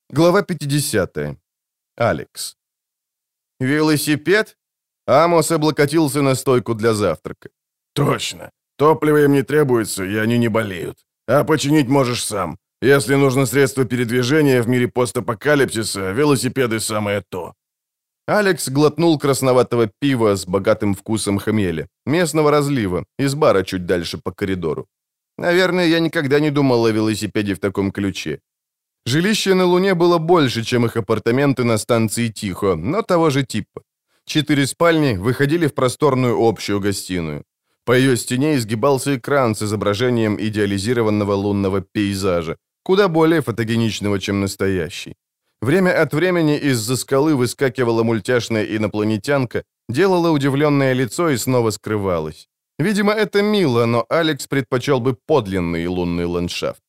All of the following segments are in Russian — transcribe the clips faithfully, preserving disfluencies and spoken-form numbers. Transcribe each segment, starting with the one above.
Глава пятидесятая. Алекс. «Велосипед?» Амос облокотился на стойку для завтрака. «Точно. Топлива им не требуется, и они не болеют. А починить можешь сам. Если нужно средство передвижения в мире постапокалипсиса, велосипеды самое то». Алекс глотнул красноватого пива с богатым вкусом хмеля, местного разлива, из бара чуть дальше по коридору. Наверное, я никогда не думал о велосипеде в таком ключе. Жилище на Луне было больше, чем их апартаменты на станции Тихо, но того же типа. Четыре спальни выходили в просторную общую гостиную. По ее стене изгибался экран с изображением идеализированного лунного пейзажа, куда более фотогеничного, чем настоящий. Время от времени из-за скалы выскакивала мультяшная инопланетянка, делала удивленное лицо и снова скрывалась. Видимо, это мило, но Алекс предпочел бы подлинный лунный ландшафт.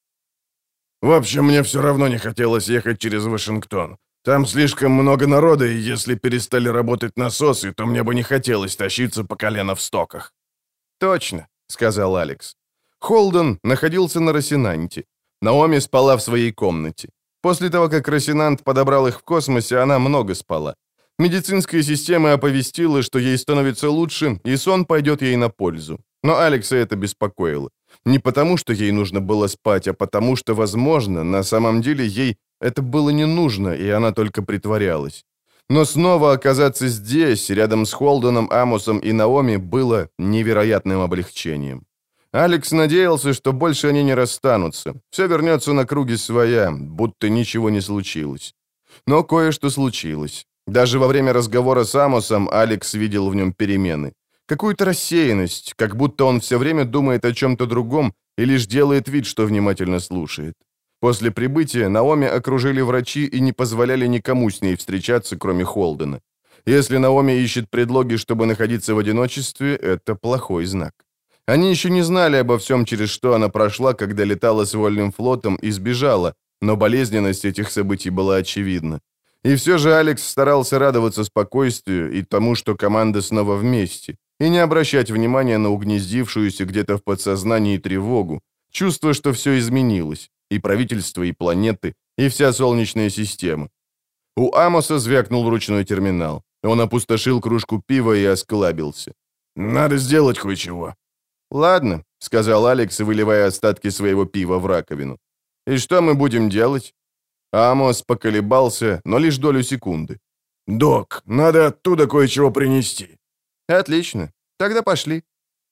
В общем, мне все равно не хотелось ехать через Вашингтон. Там слишком много народа, и если перестали работать насосы, то мне бы не хотелось тащиться по колено в стоках». «Точно», — сказал Алекс. Холден находился на Росинанте. Наоми спала в своей комнате. После того, как Росинант подобрал их в космосе, она много спала. Медицинская система оповестила, что ей становится лучше, и сон пойдет ей на пользу. Но Алекса это беспокоило. Не потому, что ей нужно было спать, а потому, что, возможно, на самом деле ей это было не нужно, и она только притворялась. Но снова оказаться здесь, рядом с Холденом, Амосом и Наоми, было невероятным облегчением. Алекс надеялся, что больше они не расстанутся. Все вернется на круги своя, будто ничего не случилось. Но кое-что случилось. Даже во время разговора с Амосом Алекс видел в нем перемены. Какую-то рассеянность, как будто он все время думает о чем-то другом и лишь делает вид, что внимательно слушает. После прибытия Наоми окружили врачи и не позволяли никому с ней встречаться, кроме Холдена. Если Наоми ищет предлоги, чтобы находиться в одиночестве, это плохой знак. Они еще не знали обо всем, через что она прошла, когда летала с Вольным флотом и сбежала, но болезненность этих событий была очевидна. И все же Алекс старался радоваться спокойствию и тому, что команда снова вместе, и не обращать внимания на угнездившуюся где-то в подсознании тревогу, чувство, что все изменилось, и правительство, и планеты, и вся Солнечная система. У Амоса звякнул ручной терминал. Он опустошил кружку пива и осклабился. «Надо сделать кое-чего». «Ладно», — сказал Алекс, выливая остатки своего пива в раковину. «И что мы будем делать?» Амос поколебался, но лишь долю секунды. «Док, надо оттуда кое-чего принести». «Отлично. Тогда пошли».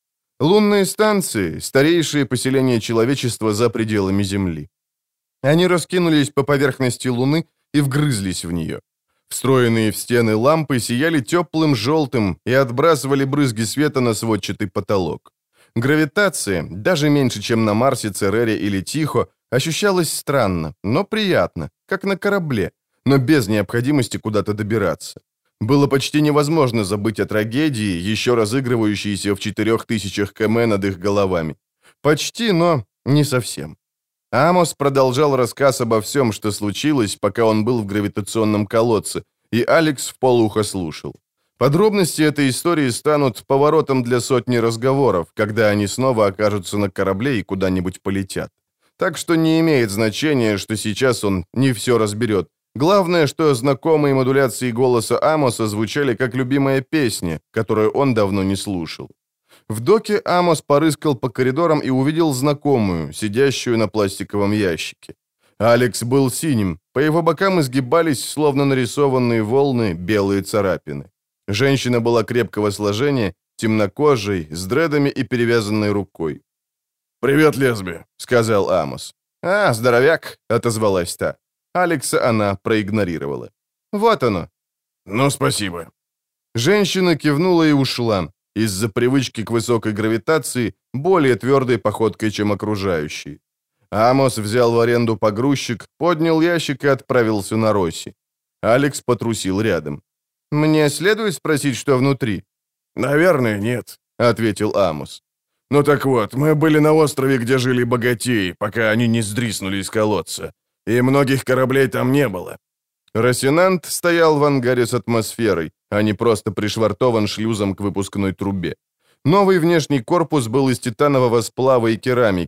Лунные станции — старейшие поселения человечества за пределами Земли. Они раскинулись по поверхности Луны и вгрызлись в нее. Встроенные в стены лампы сияли теплым желтым и отбрасывали брызги света на сводчатый потолок. Гравитация, даже меньше, чем на Марсе, Церере или Тихо, ощущалась странно, но приятно, как на корабле, но без необходимости куда-то добираться. Было почти невозможно забыть о трагедии, еще разыгрывающейся в четырех тысячах км над их головами. Почти, но не совсем. Амос продолжал рассказ обо всем, что случилось, пока он был в гравитационном колодце, и Алекс вполуха слушал. Подробности этой истории станут поворотом для сотни разговоров, когда они снова окажутся на корабле и куда-нибудь полетят. Так что не имеет значения, что сейчас он не все разберет. Главное, что знакомые модуляции голоса Амоса звучали как любимая песня, которую он давно не слушал. В доке Амос порыскал по коридорам и увидел знакомую, сидящую на пластиковом ящике. Алекс был синим, по его бокам изгибались, словно нарисованные волны, белые царапины. Женщина была крепкого сложения, темнокожей, с дредами и перевязанной рукой. «Привет, лесби», — сказал Амос. «А, здоровяк», — отозвалась та. Алекса она проигнорировала. «Вот оно». «Ну, спасибо». Женщина кивнула и ушла, из-за привычки к высокой гравитации, более твердой походкой, чем окружающие. Амос взял в аренду погрузчик, поднял ящик и отправился на Росси. Алекс потрусил рядом. «Мне следует спросить, что внутри?» «Наверное, нет», — ответил Амос. «Ну так вот, мы были на острове, где жили богатеи, пока они не сдриснули из колодца. И многих кораблей там не было». Росинант стоял в ангаре с атмосферой, а не просто пришвартован шлюзом к выпускной трубе. Новый внешний корпус был из титанового сплава и керамики,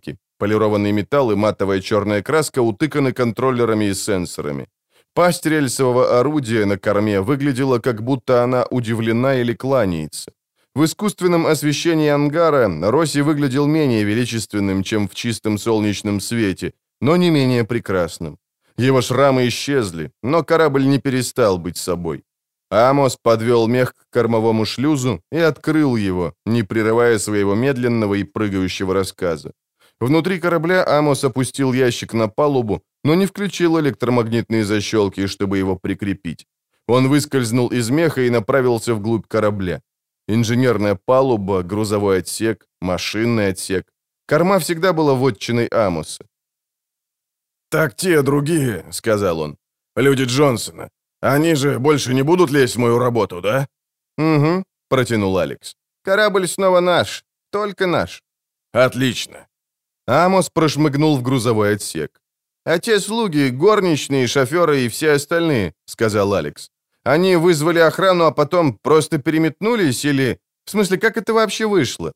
Полированный металл и матовая черная краска утыканы контроллерами и сенсорами. Пасть рельсового орудия на корме выглядела, как будто она удивлена или кланяется. В искусственном освещении ангара Росси выглядел менее величественным, чем в чистом солнечном свете, но не менее прекрасным. Его шрамы исчезли, но корабль не перестал быть собой. Амос подвел мех к кормовому шлюзу и открыл его, не прерывая своего медленного и прыгающего рассказа. Внутри корабля Амос опустил ящик на палубу, но не включил электромагнитные защелки, чтобы его прикрепить. Он выскользнул из меха и направился вглубь корабля. Инженерная палуба, грузовой отсек, машинный отсек. Корма всегда была вотчиной Амоса. «Так те другие», — сказал он, — «люди Джонсона. Они же больше не будут лезть в мою работу, да?» «Угу», — протянул Алекс. «Корабль снова наш, только наш». «Отлично». Амос прошмыгнул в грузовой отсек. «А те слуги, горничные, шоферы и все остальные», — сказал Алекс. «Они вызвали охрану, а потом просто переметнулись или... В смысле, как это вообще вышло?»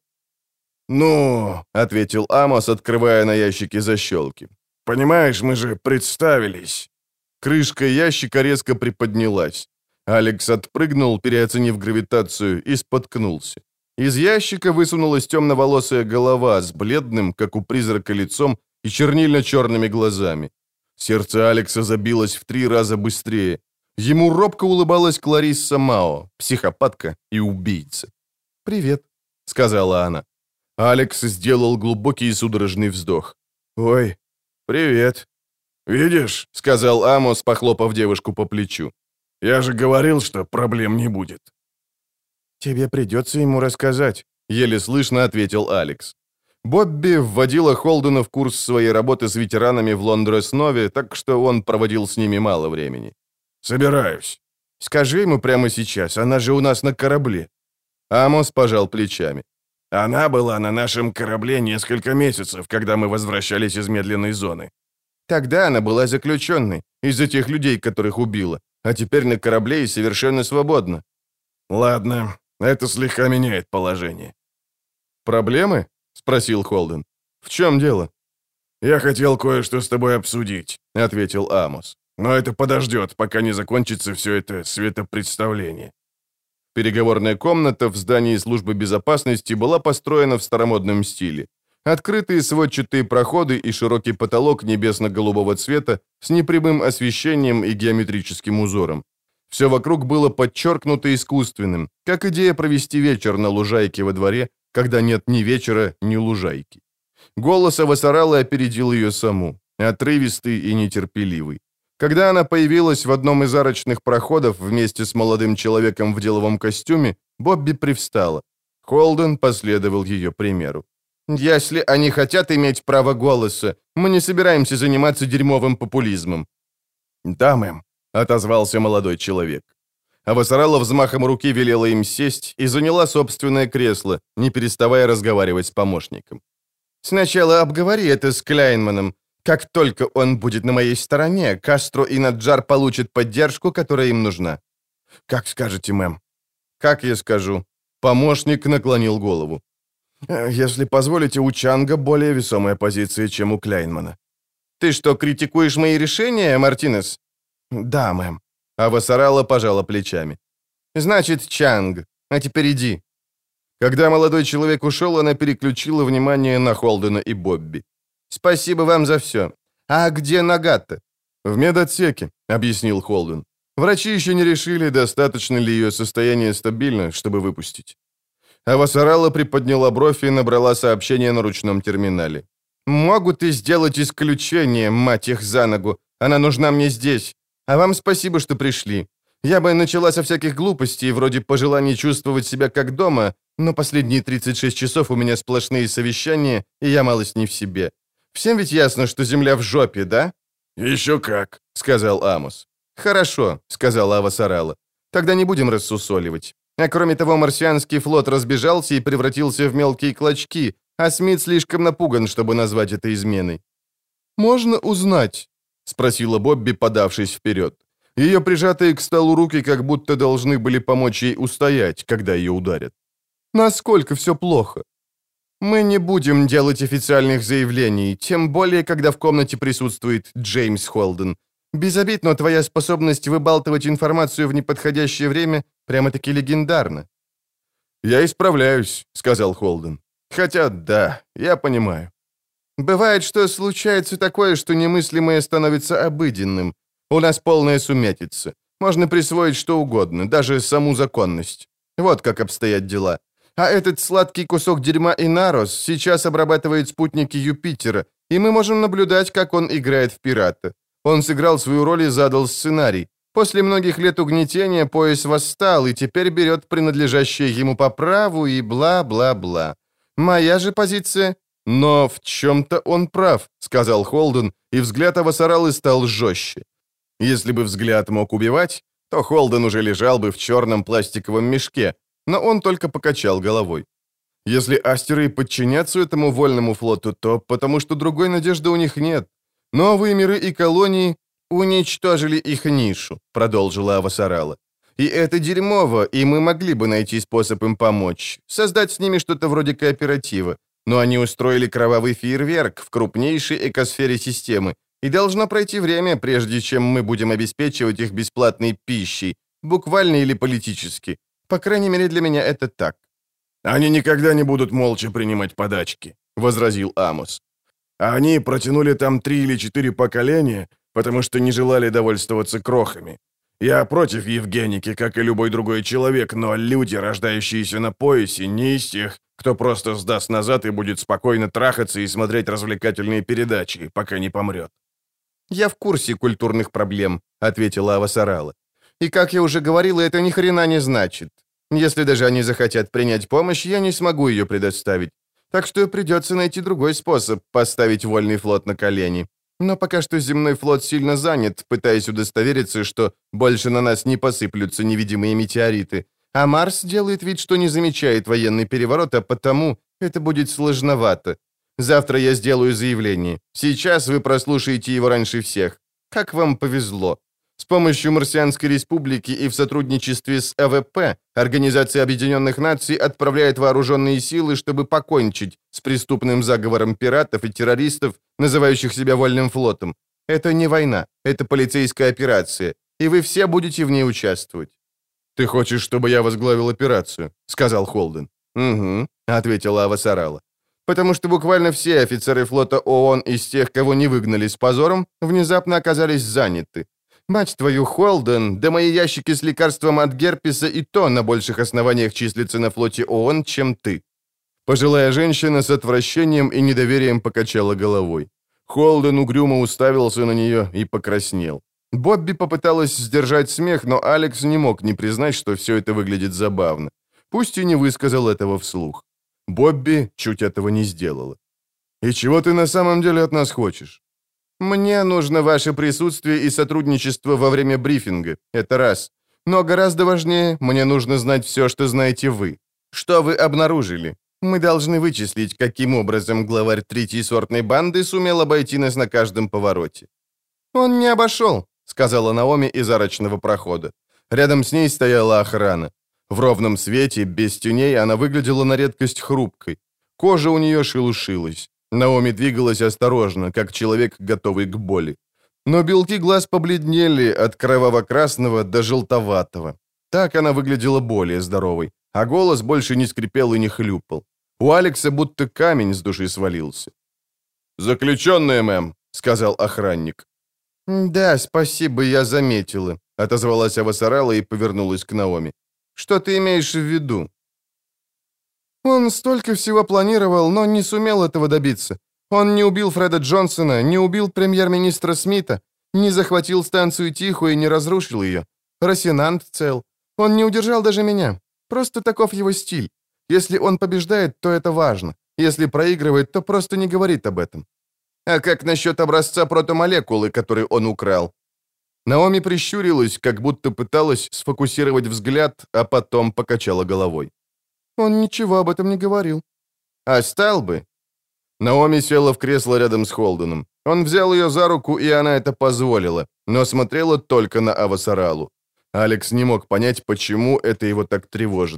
«Ну», — ответил Амос, открывая на ящике защелки. «Понимаешь, мы же представились». Крышка ящика резко приподнялась. Алекс отпрыгнул, переоценив гравитацию, и споткнулся. Из ящика высунулась темноволосая голова с бледным, как у призрака, лицом и чернильно-черными глазами. Сердце Алекса забилось в три раза быстрее. Ему робко улыбалась Кларисса Мао, психопатка и убийца. «Привет», — сказала она. Алекс сделал глубокий и судорожный вздох. «Ой, привет». «Видишь», — сказал Амос, похлопав девушку по плечу. «Я же говорил, что проблем не будет». «Тебе придется ему рассказать», — еле слышно ответил Алекс. Бобби вводила Холдена в курс своей работы с ветеранами в Лондре-Снове, так что он проводил с ними мало времени. «Собираюсь». «Скажи ему прямо сейчас, она же у нас на корабле». Амос пожал плечами. «Она была на нашем корабле несколько месяцев, когда мы возвращались из медленной зоны». «Тогда она была заключенной, из-за тех людей, которых убила, а теперь на корабле и совершенно свободна». «Ладно, это слегка меняет положение». «Проблемы?» — спросил Холден. «В чем дело?» «Я хотел кое-что с тобой обсудить», — ответил Амос. «Но это подождет, пока не закончится все это светопредставление». Переговорная комната в здании службы безопасности была построена в старомодном стиле. Открытые сводчатые проходы и широкий потолок небесно-голубого цвета с непрямым освещением и геометрическим узором. Все вокруг было подчеркнуто искусственным, как идея провести вечер на лужайке во дворе, когда нет ни вечера, ни лужайки. Голос Авасаралы опередил ее саму, отрывистый и нетерпеливый. Когда она появилась в одном из арочных проходов вместе с молодым человеком в деловом костюме, Бобби привстала. Холден последовал ее примеру. «Если они хотят иметь право голоса, мы не собираемся заниматься дерьмовым популизмом». «Да, мэм», — отозвался молодой человек. Авасарала взмахом руки велела им сесть и заняла собственное кресло, не переставая разговаривать с помощником. «Сначала обговори это с Кляйнманом. Как только он будет на моей стороне, Кастро и Наджар получат поддержку, которая им нужна». «Как скажете, мэм». «Как я скажу». Помощник наклонил голову. «Если позволите, у Чанга более весомая позиция, чем у Кляйнмана». «Ты что, критикуешь мои решения, Мартинес?» «Да, мэм». Авасарала пожала плечами. «Значит, Чанг. А теперь иди». Когда молодой человек ушел, она переключила внимание на Холдена и Бобби. «Спасибо вам за все. А где Нагата?» «В медотсеке», — объяснил Холден. «Врачи еще не решили, достаточно ли ее состояние стабильно, чтобы выпустить». Авасарала приподняла бровь и набрала сообщение на ручном терминале. «Могут и сделать исключение, мать их за ногу. Она нужна мне здесь. А вам спасибо, что пришли. Я бы начала со всяких глупостей, вроде пожеланий чувствовать себя как дома, но последние тридцать шесть часов у меня сплошные совещания, и я малость не в себе. Всем ведь ясно, что земля в жопе, да?» «Еще как», — сказал Амос. «Хорошо», — сказала Авасарала. «Тогда не будем рассусоливать. А кроме того, марсианский флот разбежался и превратился в мелкие клочки, а Смит слишком напуган, чтобы назвать это изменой». «Можно узнать?» — спросила Бобби, подавшись вперед. Ее прижатые к столу руки как будто должны были помочь ей устоять, когда ее ударят. «Насколько все плохо?» Мы не будем делать официальных заявлений, тем более, когда в комнате присутствует Джеймс Холден. Без обид, но твоя способность выбалтывать информацию в неподходящее время прямо-таки легендарна». «Я исправляюсь», — сказал Холден. «Хотя, да, я понимаю». «Бывает, что случается такое, что немыслимое становится обыденным. У нас полная сумятица. Можно присвоить что угодно, даже саму законность. Вот как обстоят дела. А этот сладкий кусок дерьма Инарос сейчас обрабатывает спутники Юпитера, и мы можем наблюдать, как он играет в пирата. Он сыграл свою роль и задал сценарий. После многих лет угнетения пояс восстал и теперь берет принадлежащее ему по праву и бла-бла-бла. Моя же позиция... «Но в чем-то он прав», — сказал Холден, и взгляд Авасаралы стал жестче. Если бы взгляд мог убивать, то Холден уже лежал бы в черном пластиковом мешке, но он только покачал головой. Если астеры подчинятся этому вольному флоту, то потому что другой надежды у них нет. Новые миры и колонии уничтожили их нишу, продолжила Авасарала. И это дерьмово, и мы могли бы найти способ им помочь, создать с ними что-то вроде кооператива. Но они устроили кровавый фейерверк в крупнейшей экосфере системы, и должно пройти время, прежде чем мы будем обеспечивать их бесплатной пищей, буквально или политически. По крайней мере, для меня это так». «Они никогда не будут молча принимать подачки», — возразил Амос. «Они протянули там три или четыре поколения, потому что не желали довольствоваться крохами. Я против Евгеники, как и любой другой человек, но люди, рождающиеся на поясе, не из тех, кто просто сдаст назад и будет спокойно трахаться и смотреть развлекательные передачи, пока не помрет». «Я в курсе культурных проблем», — ответила Авасарала. «И, как я уже говорила, это ни хрена не значит. Если даже они захотят принять помощь, я не смогу ее предоставить. Так что придется найти другой способ поставить вольный флот на колени. Но пока что земной флот сильно занят, пытаясь удостовериться, что больше на нас не посыплются невидимые метеориты. А Марс делает вид, что не замечает военный переворот, а потому это будет сложновато. Завтра я сделаю заявление. Сейчас вы прослушаете его раньше всех. Как вам повезло. С помощью Марсианской Республики и в сотрудничестве с А В П Организация Объединенных Наций отправляет вооруженные силы, чтобы покончить с преступным заговором пиратов и террористов, называющих себя Вольным флотом. Это не война, это полицейская операция, и вы все будете в ней участвовать». «Ты хочешь, чтобы я возглавил операцию?» — сказал Холден. «Угу», — ответила Авасарала. «Потому что буквально все офицеры флота ООН из тех, кого не выгнали с позором, внезапно оказались заняты. Мать твою, Холден, да мои ящики с лекарством от герпеса и то на больших основаниях числятся на флоте ООН, чем ты». Пожилая женщина с отвращением и недоверием покачала головой. Холден угрюмо уставился на нее и покраснел. Бобби попыталась сдержать смех, но Алекс не мог не признать, что все это выглядит забавно. Пусть и не высказал этого вслух. Бобби чуть этого не сделала. «И чего ты на самом деле от нас хочешь?» «Мне нужно ваше присутствие и сотрудничество во время брифинга. Это раз. Но гораздо важнее, мне нужно знать все, что знаете вы. Что вы обнаружили? Мы должны вычислить, каким образом главарь третьей сортной банды сумел обойти нас на каждом повороте». «Он не обошел», — сказала Наоми из арочного прохода. Рядом с ней стояла охрана. В ровном свете, без теней, она выглядела на редкость хрупкой. Кожа у нее шелушилась. Наоми двигалась осторожно, как человек, готовый к боли. Но белки глаз побледнели от кроваво-красного до желтоватого. Так она выглядела более здоровой, а голос больше не скрипел и не хлюпал. У Алекса будто камень с души свалился. «Заключенная, мэм», — сказал охранник. «Да, спасибо, я заметила», — отозвалась Авасарала и повернулась к Наоми. «Что ты имеешь в виду?» «Он столько всего планировал, но не сумел этого добиться. Он не убил Фреда Джонсона, не убил премьер-министра Смита, не захватил станцию Тихо и не разрушил ее. Росинант цел. Он не удержал даже меня. Просто таков его стиль. Если он побеждает, то это важно. Если проигрывает, то просто не говорит об этом». «А как насчет образца протомолекулы, который он украл?» Наоми прищурилась, как будто пыталась сфокусировать взгляд, а потом покачала головой. «Он ничего об этом не говорил». «А стал бы?» Наоми села в кресло рядом с Холденом. Он взял ее за руку, и она это позволила, но смотрела только на Авасаралу. Алекс не мог понять, почему это его так тревожит.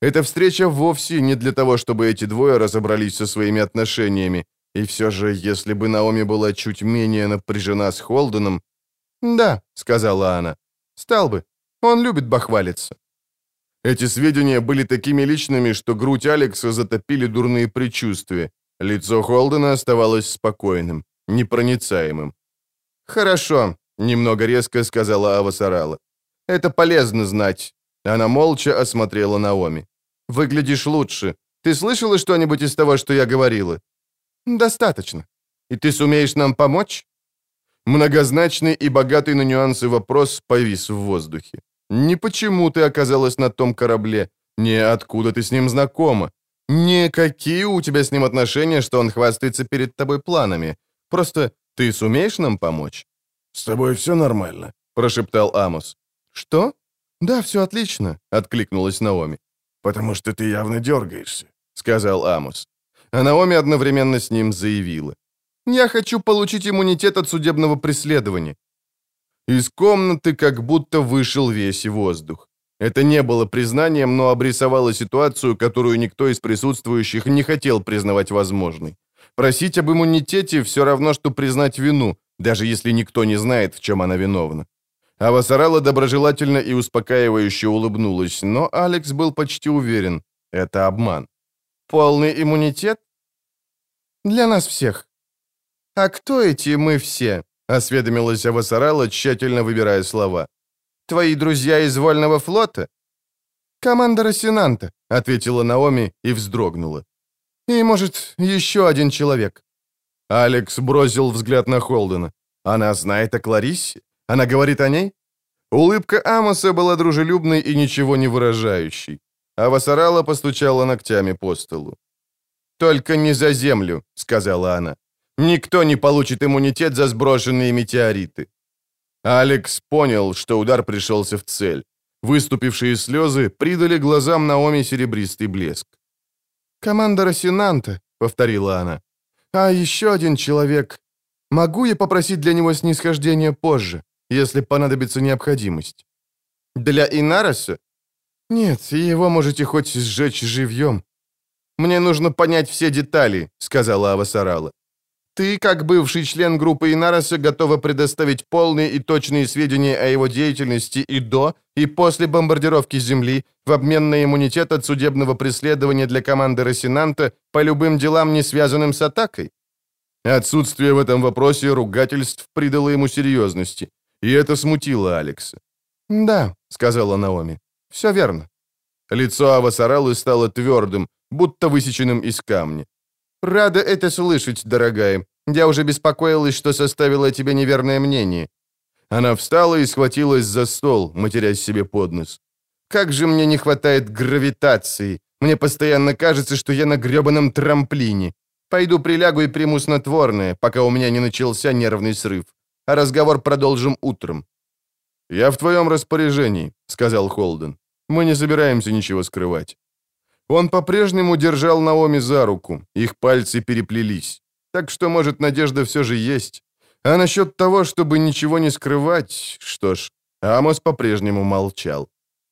Эта встреча вовсе не для того, чтобы эти двое разобрались со своими отношениями. И все же, если бы Наоми была чуть менее напряжена с Холденом... «Да», — сказала она, — «стал бы. Он любит бахвалиться». Эти сведения были такими личными, что грудь Алекса затопили дурные предчувствия. Лицо Холдена оставалось спокойным, непроницаемым. «Хорошо», — немного резко сказала Авасарала. «Это полезно знать». Она молча осмотрела Наоми. «Выглядишь лучше. Ты слышала что-нибудь из того, что я говорила?» «Достаточно. И ты сумеешь нам помочь?» Многозначный и богатый на нюансы вопрос повис в воздухе. Не почему ты оказалась на том корабле, не откуда ты с ним знакома, не какие у тебя с ним отношения, что он хвастается перед тобой планами. Просто ты сумеешь нам помочь?» «С тобой все нормально?» — прошептал Амос. «Что? Да, все отлично», — откликнулась Наоми. «Потому что ты явно дергаешься», — сказал Амос. А Наоми одновременно с ним заявила. «Я хочу получить иммунитет от судебного преследования». Из комнаты как будто вышел весь воздух. Это не было признанием, но обрисовало ситуацию, которую никто из присутствующих не хотел признавать возможной. Просить об иммунитете все равно, что признать вину, даже если никто не знает, в чем она виновна. Авасарала доброжелательно и успокаивающе улыбнулась, но Алекс был почти уверен — это обман. «Полный иммунитет?» «Для нас всех». «А кто эти мы все?» — осведомилась Авасарала, тщательно выбирая слова. «Твои друзья из Вольного флота?» «Команда Росинанта», — ответила Наоми и вздрогнула. «И, может, еще один человек». Алекс бросил взгляд на Холдена. «Она знает о Клариссе? Она говорит о ней?» Улыбка Амоса была дружелюбной и ничего не выражающей. Авасарала постучала ногтями по столу. «Только не за землю», — сказала она. «Никто не получит иммунитет за сброшенные метеориты». Алекс понял, что удар пришелся в цель. Выступившие слезы придали глазам Наоми серебристый блеск. «Команда Росинанта», — повторила она. «А еще один человек. Могу я попросить для него снисхождения позже, если понадобится необходимость?» «Для Инароса?» «Нет, его можете хоть сжечь живьем». «Мне нужно понять все детали», — сказала Авасарала. «Ты, как бывший член группы Инароса, готова предоставить полные и точные сведения о его деятельности и до, и после бомбардировки Земли в обмен на иммунитет от судебного преследования для команды Росинанта по любым делам, не связанным с атакой?» Отсутствие в этом вопросе ругательств придало ему серьезности, и это смутило Алекса. «Да», — сказала Наоми, — «все верно». Лицо Авасаралы стало твердым, будто высеченным из камня. «Рада это слышать, дорогая. Я уже беспокоилась, что составила о тебе неверное мнение». Она встала и схватилась за стол, матерясь себе под нос. «Как же мне не хватает гравитации. Мне постоянно кажется, что я на грёбаном трамплине. Пойду прилягу и приму снотворное, пока у меня не начался нервный срыв. А разговор продолжим утром». «Я в твоем распоряжении», — сказал Холден. «Мы не собираемся ничего скрывать». Он по-прежнему держал Наоми за руку, их пальцы переплелись. Так что, может, надежда все же есть. А насчет того, чтобы ничего не скрывать, что ж, Амос по-прежнему молчал.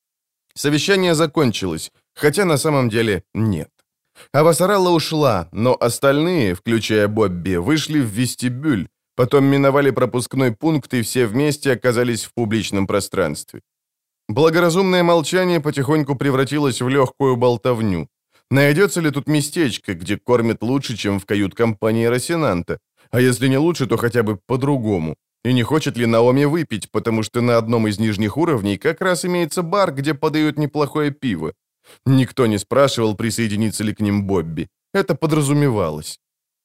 Совещание закончилось, хотя на самом деле нет. Авасарала ушла, но остальные, включая Бобби, вышли в вестибюль, потом миновали пропускной пункт и все вместе оказались в публичном пространстве. Благоразумное молчание потихоньку превратилось в легкую болтовню. Найдется ли тут местечко, где кормят лучше, чем в кают-компании Росинанта? А если не лучше, то хотя бы по-другому. И не хочет ли Наоми выпить, потому что на одном из нижних уровней как раз имеется бар, где подают неплохое пиво. Никто не спрашивал, присоединится ли к ним Бобби. Это подразумевалось.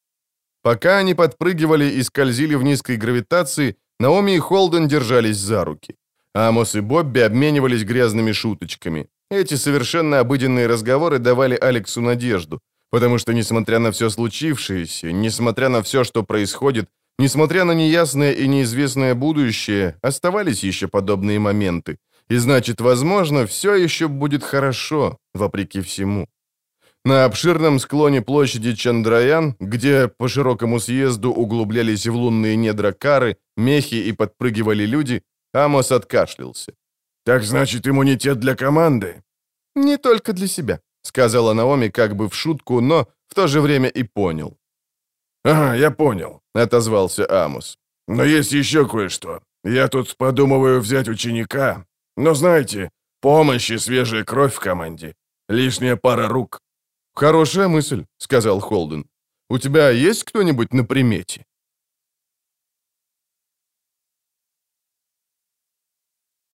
Пока они подпрыгивали и скользили в низкой гравитации, Наоми и Холден держались за руки. Амос и Бобби обменивались грязными шуточками. Эти совершенно обыденные разговоры давали Алексу надежду, потому что, несмотря на все случившееся, несмотря на все, что происходит, несмотря на неясное и неизвестное будущее, оставались еще подобные моменты. И значит, возможно, все еще будет хорошо, вопреки всему. На обширном склоне площади Чандраян, где по широкому съезду углублялись в лунные недра кары, мехи и подпрыгивали люди, Амос откашлялся. «Так значит, иммунитет для команды?» «Не только для себя», — сказала Наоми как бы в шутку, но в то же время и понял. «Ага, я понял», — отозвался Амос. «Но есть еще кое-что. Я тут подумываю взять ученика. Но знаете, помощь и свежая кровь в команде. Лишняя пара рук». «Хорошая мысль», — сказал Холден. «У тебя есть кто-нибудь на примете?»